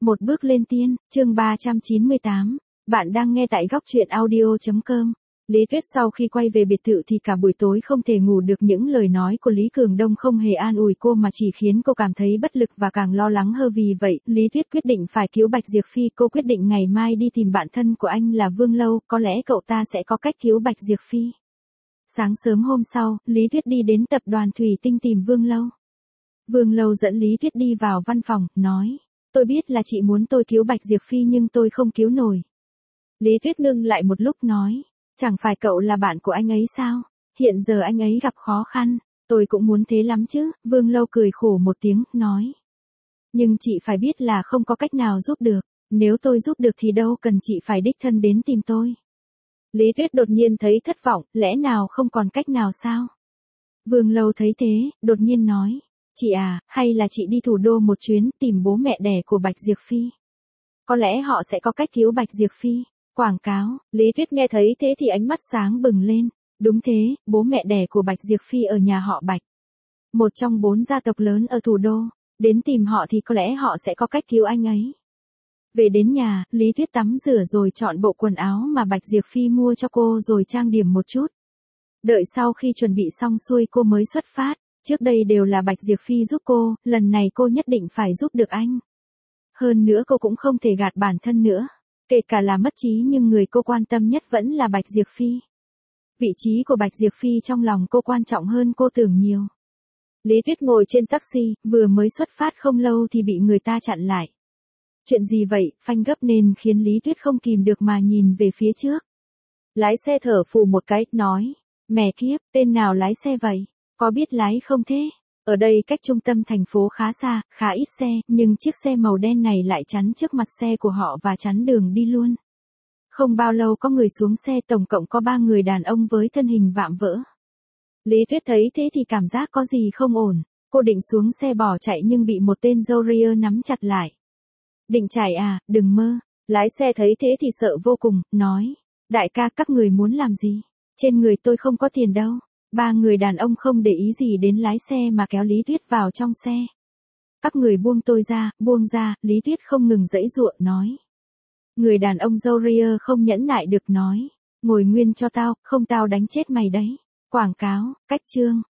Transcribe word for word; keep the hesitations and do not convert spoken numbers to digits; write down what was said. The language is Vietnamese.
Một bước lên tiên, chương ba trăm chín mươi tám. Bạn đang nghe tại góc truyện audio chấm com. Lý Tuyết sau khi quay về biệt thự thì cả buổi tối không thể ngủ được, những lời nói của Lý Cường Đông không hề an ủi cô mà chỉ khiến cô cảm thấy bất lực và càng lo lắng hơn. Vì vậy, Lý Tuyết quyết định phải cứu Bạch Diệp Phi. Cô quyết định ngày mai đi tìm bạn thân của anh là Vương Lâu, có lẽ cậu ta sẽ có cách cứu Bạch Diệp Phi. Sáng sớm hôm sau, Lý Tuyết đi đến tập đoàn Thủy Tinh tìm Vương Lâu. Vương Lâu dẫn Lý Tuyết đi vào văn phòng, nói: Tôi biết là chị muốn tôi cứu Bạch Diệp Phi nhưng tôi không cứu nổi. Lý Tuyết ngưng lại một lúc nói: Chẳng phải cậu là bạn của anh ấy sao? Hiện giờ anh ấy gặp khó khăn, tôi cũng muốn thế lắm chứ. Vương Lâu cười khổ một tiếng, nói: Nhưng chị phải biết là không có cách nào giúp được, nếu tôi giúp được thì đâu cần chị phải đích thân đến tìm tôi. Lý Tuyết đột nhiên thấy thất vọng, lẽ nào không còn cách nào sao? Vương Lâu thấy thế, đột nhiên nói: Chị à, hay là chị đi thủ đô một chuyến tìm bố mẹ đẻ của Bạch Diệp Phi. Có lẽ họ sẽ có cách cứu Bạch Diệp Phi. Quảng cáo. Lý Tuyết nghe thấy thế thì ánh mắt sáng bừng lên. Đúng thế, bố mẹ đẻ của Bạch Diệp Phi ở nhà họ Bạch, một trong bốn gia tộc lớn ở thủ đô. Đến tìm họ thì có lẽ họ sẽ có cách cứu anh ấy. Về đến nhà, Lý Tuyết tắm rửa rồi chọn bộ quần áo mà Bạch Diệp Phi mua cho cô rồi trang điểm một chút. Đợi sau khi chuẩn bị xong xuôi cô mới xuất phát. Trước đây đều là Bạch Diệp Phi giúp cô, lần này cô nhất định phải giúp được anh. Hơn nữa cô cũng không thể gạt bản thân nữa. Kể cả là mất trí nhưng người cô quan tâm nhất vẫn là Bạch Diệp Phi. Vị trí của Bạch Diệp Phi trong lòng cô quan trọng hơn cô tưởng nhiều. Lý Tuyết ngồi trên taxi, vừa mới xuất phát không lâu thì bị người ta chặn lại. Chuyện gì vậy? Phanh gấp nên khiến Lý Tuyết không kìm được mà nhìn về phía trước. Lái xe thở phù một cái, nói: Mẹ kiếp, tên nào lái xe vậy? Có biết lái không thế? Ở đây cách trung tâm thành phố khá xa, khá ít xe, nhưng chiếc xe màu đen này lại chắn trước mặt xe của họ và chắn đường đi luôn. Không bao lâu có người xuống xe, tổng cộng có ba người đàn ông với thân hình vạm vỡ. Lý Tuyết thấy thế thì cảm giác có gì không ổn. Cô định xuống xe bỏ chạy nhưng bị một tên râu ria nắm chặt lại. Định chạy à, đừng mơ. Lái xe thấy thế thì sợ vô cùng, nói: Đại ca, các người muốn làm gì? Trên người tôi không có tiền đâu. Ba người đàn ông không để ý gì đến lái xe mà kéo Lý Tuyết vào trong xe. Các người buông tôi ra, buông ra. Lý Tuyết không ngừng giãy giụa, nói. Người đàn ông râu ria không nhẫn nại được, nói: Ngồi nguyên cho tao, không tao đánh chết mày đấy. Quảng cáo, cách chương.